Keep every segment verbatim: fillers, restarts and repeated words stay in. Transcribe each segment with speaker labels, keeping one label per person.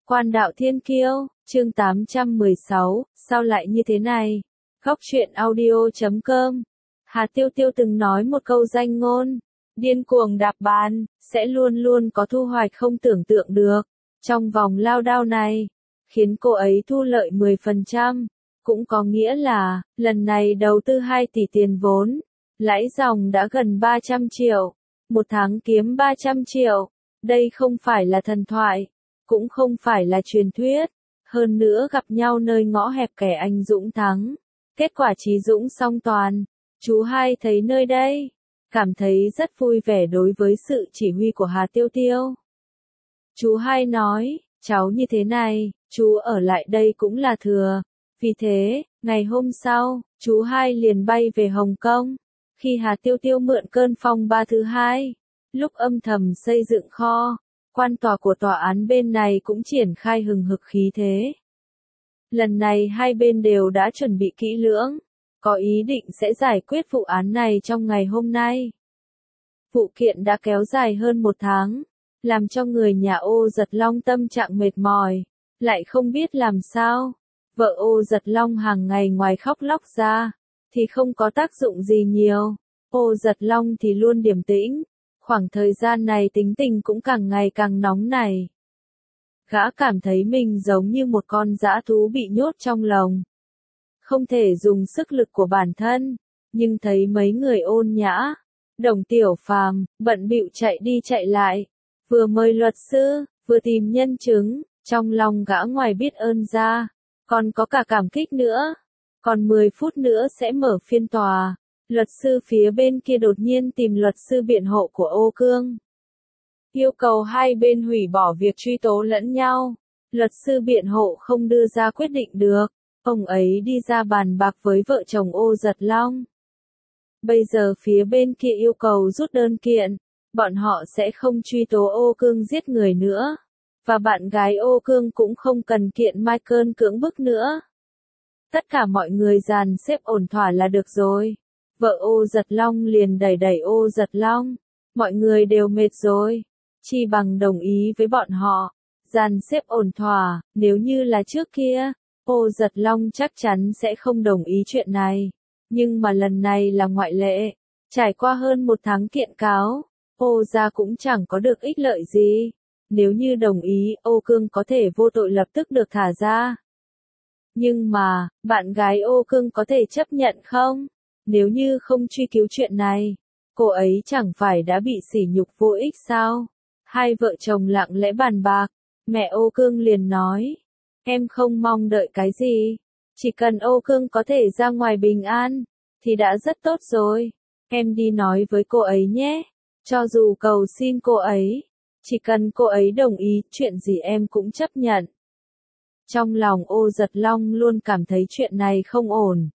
Speaker 1: Quan đạo thiên kiêu, chương tám trăm mười sáu, sao lại như thế này? Góc truyện audio chấm com. Hà Tiêu Tiêu từng nói một câu danh ngôn, điên cuồng đạp bàn, sẽ luôn luôn có thu hoạch không tưởng tượng được. Trong vòng lao đao này, khiến cô ấy thu lợi mười phần trăm, cũng có nghĩa là, lần này đầu tư hai tỷ tiền vốn, lãi dòng đã gần ba trăm triệu, một tháng kiếm ba trăm triệu, đây không phải là thần thoại, cũng không phải là truyền thuyết, hơn nữa gặp nhau nơi ngõ hẹp kẻ anh dũng thắng, kết quả Chí Dũng song toàn, chú hai thấy nơi đây, cảm thấy rất vui vẻ đối với sự chỉ huy của Hà Tiêu Tiêu. Chú hai nói, cháu như thế này, chú ở lại đây cũng là thừa, vì thế, ngày hôm sau, chú hai liền bay về Hồng Kông, khi Hà Tiêu Tiêu mượn cơn phong ba thứ hai, lúc âm thầm xây dựng kho. Quan tòa của tòa án bên này cũng triển khai hừng hực khí thế. Lần này hai bên đều đã chuẩn bị kỹ lưỡng, có ý định sẽ giải quyết vụ án này trong ngày hôm nay. Vụ kiện đã kéo dài hơn một tháng, làm cho người nhà Ô Giật Long tâm trạng mệt mỏi, lại không biết làm sao. Vợ Ô Giật Long hàng ngày ngoài khóc lóc ra, thì không có tác dụng gì nhiều. Ô Giật Long thì luôn điềm tĩnh. Khoảng thời gian này tính tình cũng càng ngày càng nóng nảy. Gã cảm thấy mình giống như một con dã thú bị nhốt trong lồng. Không thể dùng sức lực của bản thân, nhưng thấy mấy người ôn nhã, Đồng Tiểu Phàm, bận bịu chạy đi chạy lại, vừa mời luật sư, vừa tìm nhân chứng, trong lòng gã ngoài biết ơn ra, còn có cả cảm kích nữa. Còn mười phút nữa sẽ mở phiên tòa. Luật sư phía bên kia đột nhiên tìm luật sư biện hộ của Ô Cương. Yêu cầu hai bên hủy bỏ việc truy tố lẫn nhau. Luật sư biện hộ không đưa ra quyết định được. Ông ấy đi ra bàn bạc với vợ chồng Ô Giật Long. Bây giờ phía bên kia yêu cầu rút đơn kiện. Bọn họ sẽ không truy tố Ô Cương giết người nữa. Và bạn gái Ô Cương cũng không cần kiện Michael cưỡng bức nữa. Tất cả mọi người dàn xếp ổn thỏa là được rồi. Vợ Ô Giật Long liền đẩy đẩy Ô Giật Long. Mọi người đều mệt rồi. Chi bằng đồng ý với bọn họ. Dàn xếp ổn thỏa, nếu như là trước kia, Ô Giật Long chắc chắn sẽ không đồng ý chuyện này. Nhưng mà lần này là ngoại lệ. Trải qua hơn một tháng kiện cáo, Ô gia cũng chẳng có được ích lợi gì. Nếu như đồng ý, Ô Cương có thể vô tội lập tức được thả ra. Nhưng mà, bạn gái Ô Cương có thể chấp nhận không? Nếu như không truy cứu chuyện này, cô ấy chẳng phải đã bị sỉ nhục vô ích sao? Hai vợ chồng lặng lẽ bàn bạc, mẹ Ô Cương liền nói, em không mong đợi cái gì, chỉ cần Ô Cương có thể ra ngoài bình an, thì đã rất tốt rồi, em đi nói với cô ấy nhé, cho dù cầu xin cô ấy, chỉ cần cô ấy đồng ý, chuyện gì em cũng chấp nhận. Trong lòng Ô Giật Long luôn cảm thấy chuyện này không ổn.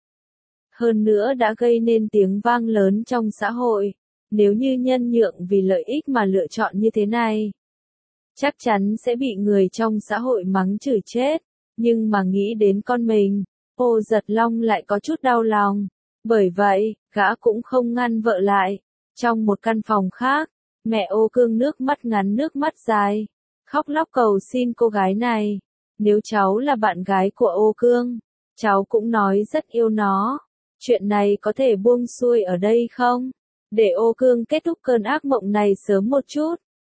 Speaker 1: Hơn nữa đã gây nên tiếng vang lớn trong xã hội. Nếu như nhân nhượng vì lợi ích mà lựa chọn như thế này, chắc chắn sẽ bị người trong xã hội mắng chửi chết. Nhưng mà nghĩ đến con mình, Ô Giật Long lại có chút đau lòng. Bởi vậy, gã cũng không ngăn vợ lại. Trong một căn phòng khác, mẹ Ô Cương nước mắt ngắn nước mắt dài, khóc lóc cầu xin cô gái này. Nếu cháu là bạn gái của Ô Cương, cháu cũng nói rất yêu nó. Chuyện này có thể buông xuôi ở đây không? Để Ô Cương kết thúc cơn ác mộng này sớm một chút.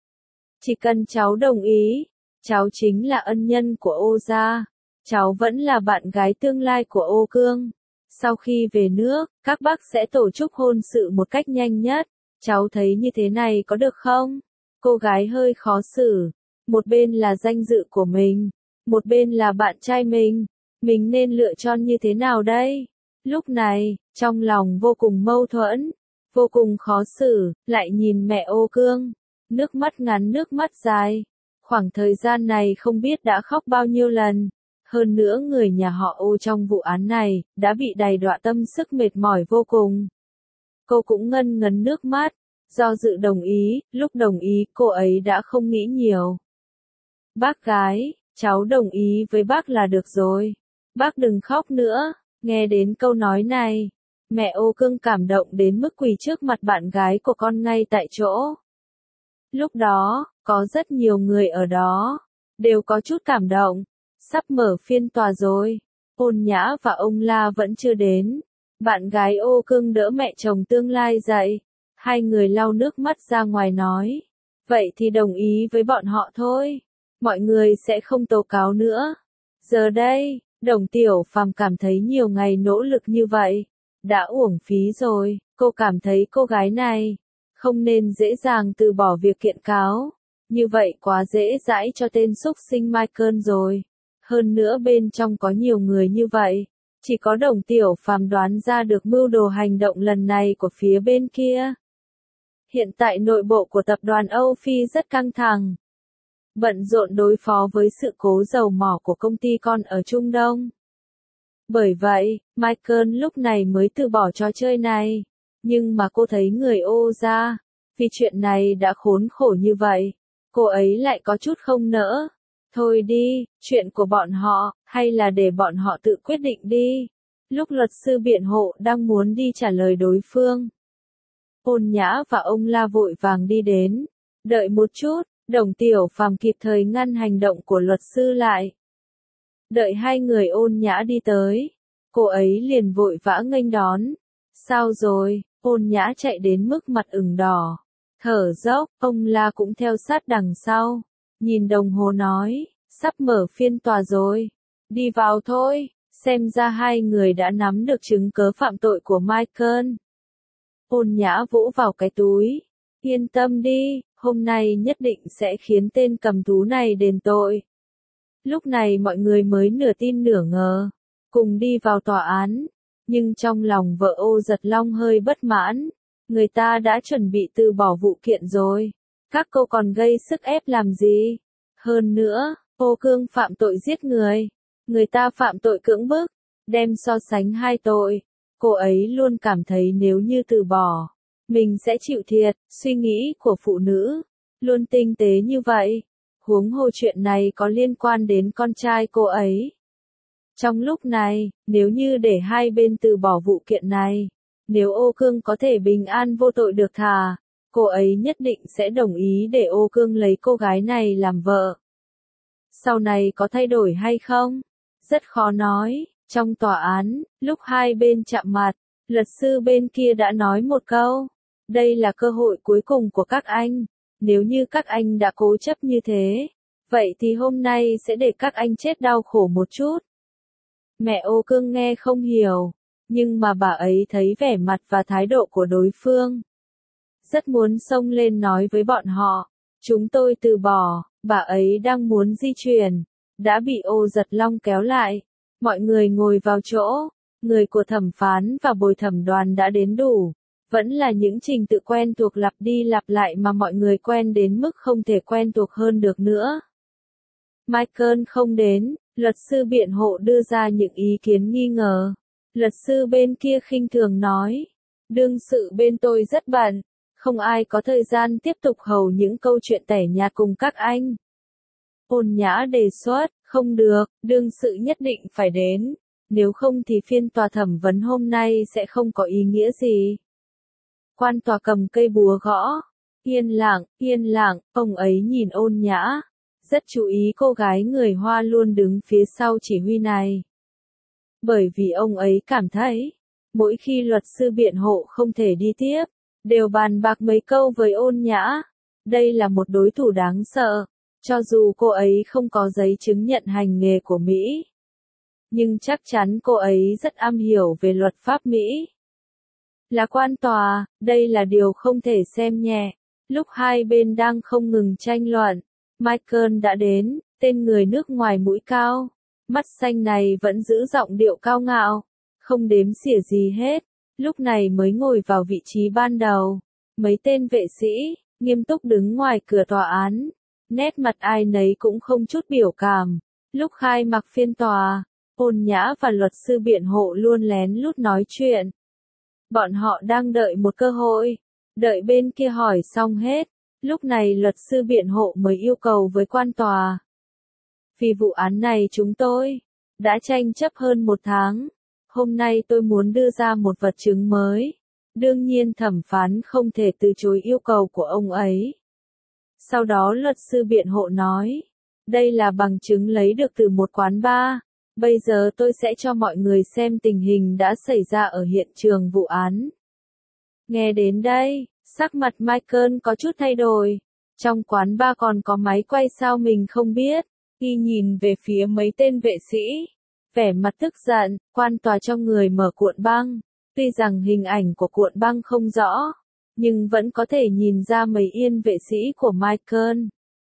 Speaker 1: Chỉ cần cháu đồng ý, cháu chính là ân nhân của Ô gia. Cháu vẫn là bạn gái tương lai của Ô Cương. Sau khi về nước, các bác sẽ tổ chức hôn sự một cách nhanh nhất. Cháu thấy như thế này có được không? Cô gái hơi khó xử. Một bên là danh dự của mình, một bên là bạn trai mình. Mình nên lựa chọn như thế nào đây? Lúc này, trong lòng vô cùng mâu thuẫn, vô cùng khó xử, lại nhìn mẹ Ô Cương, nước mắt ngắn nước mắt dài. Khoảng thời gian này không biết đã khóc bao nhiêu lần. Hơn nữa người nhà họ Ô trong vụ án này, đã bị đầy đọa tâm sức mệt mỏi vô cùng. Cô cũng ngân ngấn nước mắt, do dự đồng ý, lúc đồng ý cô ấy đã không nghĩ nhiều. Bác gái, cháu đồng ý với bác là được rồi. Bác đừng khóc nữa. Nghe đến câu nói này, mẹ Ô Cương cảm động đến mức quỳ trước mặt bạn gái của con ngay tại chỗ. Lúc đó, có rất nhiều người ở đó. đều có chút cảm động. Sắp mở phiên tòa rồi. Ôn Nhã và ông La vẫn chưa đến. Bạn gái Ô Cương đỡ mẹ chồng tương lai dậy. Hai người lau nước mắt ra ngoài nói. Vậy thì đồng ý với bọn họ thôi. Mọi người sẽ không tố cáo nữa. Giờ đây, Đồng Tiểu Phàm cảm thấy nhiều ngày nỗ lực như vậy đã uổng phí rồi. Cô cảm thấy cô gái này không nên dễ dàng từ bỏ việc kiện cáo. Như vậy quá dễ dãi cho tên xúc sinh Michael rồi. Hơn nữa bên trong có nhiều người như vậy. Chỉ có Đồng Tiểu Phàm đoán ra được mưu đồ hành động lần này của phía bên kia. Hiện tại nội bộ của tập đoàn Âu Phi rất căng thẳng. Bận rộn đối phó với sự cố dầu mỏ của công ty con ở Trung Đông. Bởi vậy, Michael lúc này mới từ bỏ trò chơi này. Nhưng mà cô thấy người Ô ra. Vì chuyện này đã khốn khổ như vậy. Cô ấy lại có chút không nỡ. Thôi đi, chuyện của bọn họ, hay là để bọn họ tự quyết định đi. Lúc luật sư biện hộ đang muốn đi trả lời đối phương. Ôn Nhã và ông La vội vàng đi đến. Đợi một chút, Đồng Tiểu Phàm kịp thời ngăn hành động của luật sư lại. Đợi hai người Ôn Nhã đi tới. Cô ấy liền vội vã nghênh đón. Sao rồi? Ôn Nhã chạy đến mức mặt ửng đỏ. Thở dốc, ông La cũng theo sát đằng sau. Nhìn đồng hồ nói, sắp mở phiên tòa rồi. Đi vào thôi, xem ra hai người đã nắm được chứng cớ phạm tội của Michael. Ôn Nhã vỗ vào cái túi. Yên tâm đi, hôm nay nhất định sẽ khiến tên cầm thú này đền tội. Lúc này mọi người mới nửa tin nửa ngờ. Cùng đi vào tòa án. Nhưng trong lòng vợ Ô Giật Long hơi bất mãn. Người ta đã chuẩn bị từ bỏ vụ kiện rồi. Các cô còn gây sức ép làm gì? Hơn nữa, Ô Cương phạm tội giết người. Người ta phạm tội cưỡng bức. Đem so sánh hai tội. Cô ấy luôn cảm thấy nếu như từ bỏ, mình sẽ chịu thiệt. Suy nghĩ của phụ nữ luôn tinh tế như vậy. Huống hồ chuyện này có liên quan đến con trai cô ấy. Trong lúc này, nếu như để hai bên từ bỏ vụ kiện này, nếu Ô Cương có thể bình an vô tội được thả, cô ấy nhất định sẽ đồng ý để Ô Cương lấy cô gái này làm vợ. Sau này có thay đổi hay không? Rất khó nói. Trong tòa án, lúc hai bên chạm mặt, luật sư bên kia đã nói một câu. Đây là cơ hội cuối cùng của các anh. Nếu như các anh đã cố chấp như thế, vậy thì hôm nay sẽ để các anh chết đau khổ một chút. Mẹ Ô Cương nghe không hiểu, nhưng mà bà ấy thấy vẻ mặt và thái độ của đối phương. Rất muốn xông lên nói với bọn họ, chúng tôi từ bỏ. Bà ấy đang muốn di chuyển, đã bị Ô Giật Long kéo lại. Mọi người ngồi vào chỗ, người của thẩm phán và bồi thẩm đoàn đã đến đủ. Vẫn là những trình tự quen thuộc lặp đi lặp lại mà mọi người quen đến mức không thể quen thuộc hơn được nữa. Michael không đến, luật sư biện hộ đưa ra những ý kiến nghi ngờ. Luật sư bên kia khinh thường nói, đương sự bên tôi rất bận, không ai có thời gian tiếp tục hầu những câu chuyện tẻ nhạt cùng các anh. Ôn Nhã đề xuất, không được, đương sự nhất định phải đến, nếu không thì phiên tòa thẩm vấn hôm nay sẽ không có ý nghĩa gì. Quan tòa cầm cây búa gõ, yên lặng, yên lặng, ông ấy nhìn Ôn Nhã, rất chú ý cô gái người Hoa luôn đứng phía sau chỉ huy này. Bởi vì ông ấy cảm thấy, mỗi khi luật sư biện hộ không thể đi tiếp, đều bàn bạc mấy câu với Ôn Nhã. Đây là một đối thủ đáng sợ. Cho dù cô ấy không có giấy chứng nhận hành nghề của Mỹ, nhưng chắc chắn cô ấy rất am hiểu về luật pháp Mỹ. Là quan tòa, đây là điều không thể xem nhẹ. Lúc hai bên đang không ngừng tranh luận, Michael đã đến, tên người nước ngoài mũi cao, mắt xanh này vẫn giữ giọng điệu cao ngạo, không đếm xỉa gì hết, lúc này mới ngồi vào vị trí ban đầu. Mấy tên vệ sĩ, nghiêm túc đứng ngoài cửa tòa án. Nét mặt ai nấy cũng không chút biểu cảm. Lúc khai mạc phiên tòa, Ôn Nhã và luật sư biện hộ luôn lén lút nói chuyện. Bọn họ đang đợi một cơ hội, đợi bên kia hỏi xong hết. Lúc này luật sư biện hộ mới yêu cầu với quan tòa. Vì vụ án này chúng tôi đã tranh chấp hơn một tháng. Hôm nay tôi muốn đưa ra một vật chứng mới. Đương nhiên thẩm phán không thể từ chối yêu cầu của ông ấy. Sau đó luật sư biện hộ nói, Đây là bằng chứng lấy được từ một quán bar. Bây giờ tôi sẽ cho mọi người xem tình hình đã xảy ra ở hiện trường vụ án. Nghe đến đây, sắc mặt Michael có chút thay đổi. Trong quán bar còn có máy quay sao mình không biết. Y nhìn về phía mấy tên vệ sĩ. Vẻ mặt tức giận, quan tòa cho người mở cuộn băng. Tuy rằng hình ảnh của cuộn băng không rõ, nhưng vẫn có thể nhìn ra mấy yên vệ sĩ của Michael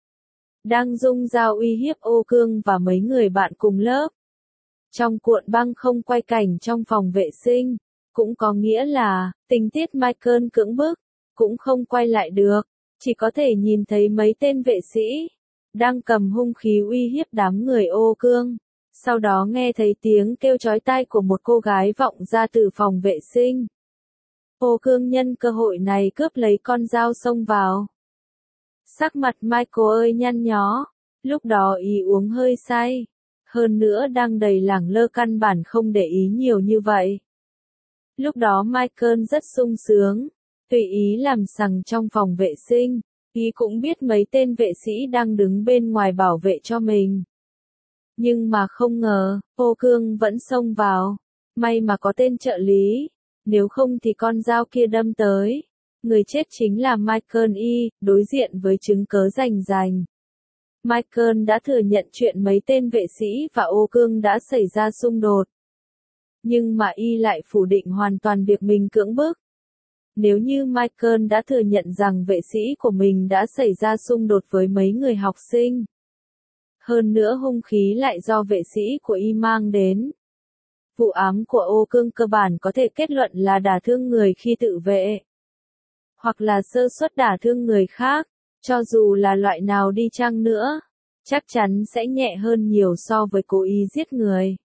Speaker 1: đang dùng dao uy hiếp Ô Cương và mấy người bạn cùng lớp. Trong cuộn băng không quay cảnh trong phòng vệ sinh, cũng có nghĩa là, tình tiết Michael cưỡng bức, cũng không quay lại được, chỉ có thể nhìn thấy mấy tên vệ sĩ đang cầm hung khí uy hiếp đám người Ô Cương. Sau đó nghe thấy tiếng kêu chói tai của một cô gái vọng ra từ phòng vệ sinh. Ô Cương nhân cơ hội này cướp lấy con dao xông vào. Sắc mặt Michael ơi nhăn nhó, lúc đó ý uống hơi say, hơn nữa đang đầy lẳng lơ căn bản không để ý nhiều như vậy. Lúc đó Michael rất sung sướng, tùy ý làm sằng trong phòng vệ sinh, ý cũng biết mấy tên vệ sĩ đang đứng bên ngoài bảo vệ cho mình. Nhưng mà không ngờ, Ô Cương vẫn xông vào, may mà có tên trợ lý, nếu không thì con dao kia đâm tới. Người chết chính là Michael Y, đối diện với chứng cớ rành rành. Michael đã thừa nhận chuyện mấy tên vệ sĩ và Ô Cương đã xảy ra xung đột. Nhưng mà Y lại phủ định hoàn toàn việc mình cưỡng bức. Nếu như Michael đã thừa nhận rằng vệ sĩ của mình đã xảy ra xung đột với mấy người học sinh, hơn nữa hung khí lại do vệ sĩ của Y mang đến, vụ án của Ô Cương cơ bản có thể kết luận là đả thương người khi tự vệ, hoặc là sơ suất đả thương người khác, cho dù là loại nào đi chăng nữa, chắc chắn sẽ nhẹ hơn nhiều so với cố ý giết người.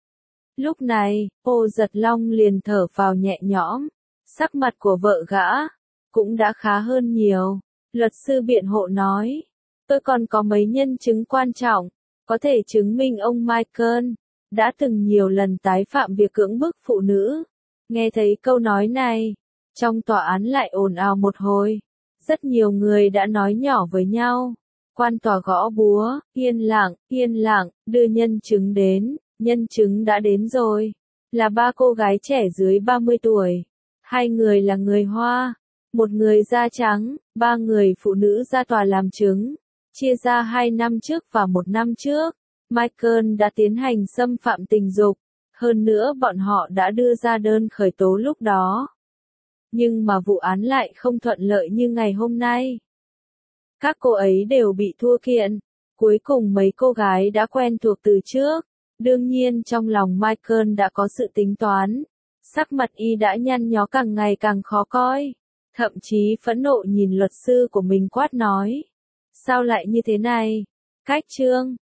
Speaker 1: Lúc này, Ô Giật Long liền thở phào nhẹ nhõm, sắc mặt của vợ gã cũng đã khá hơn nhiều. Luật sư biện hộ nói, tôi còn có mấy nhân chứng quan trọng, có thể chứng minh ông Michael đã từng nhiều lần tái phạm việc cưỡng bức phụ nữ. Nghe thấy câu nói này, trong tòa án lại ồn ào một hồi. Rất nhiều người đã nói nhỏ với nhau. Quan tòa gõ búa, yên lặng, yên lặng, đưa nhân chứng đến. Nhân chứng đã đến rồi. Là ba cô gái trẻ dưới ba mươi tuổi. Hai người là người Hoa, một người da trắng, ba người phụ nữ ra tòa làm chứng. Chia ra hai năm trước và một năm trước, Michael đã tiến hành xâm phạm tình dục. Hơn nữa bọn họ đã đưa ra đơn khởi tố lúc đó. Nhưng mà vụ án lại không thuận lợi như ngày hôm nay. Các cô ấy đều bị thua kiện. Cuối cùng mấy cô gái đã quen thuộc từ trước. Đương nhiên trong lòng Michael đã có sự tính toán. Sắc mặt Y đã nhăn nhó càng ngày càng khó coi. Thậm chí phẫn nộ nhìn luật sư của mình quát nói. Sao lại như thế này? Cách trương,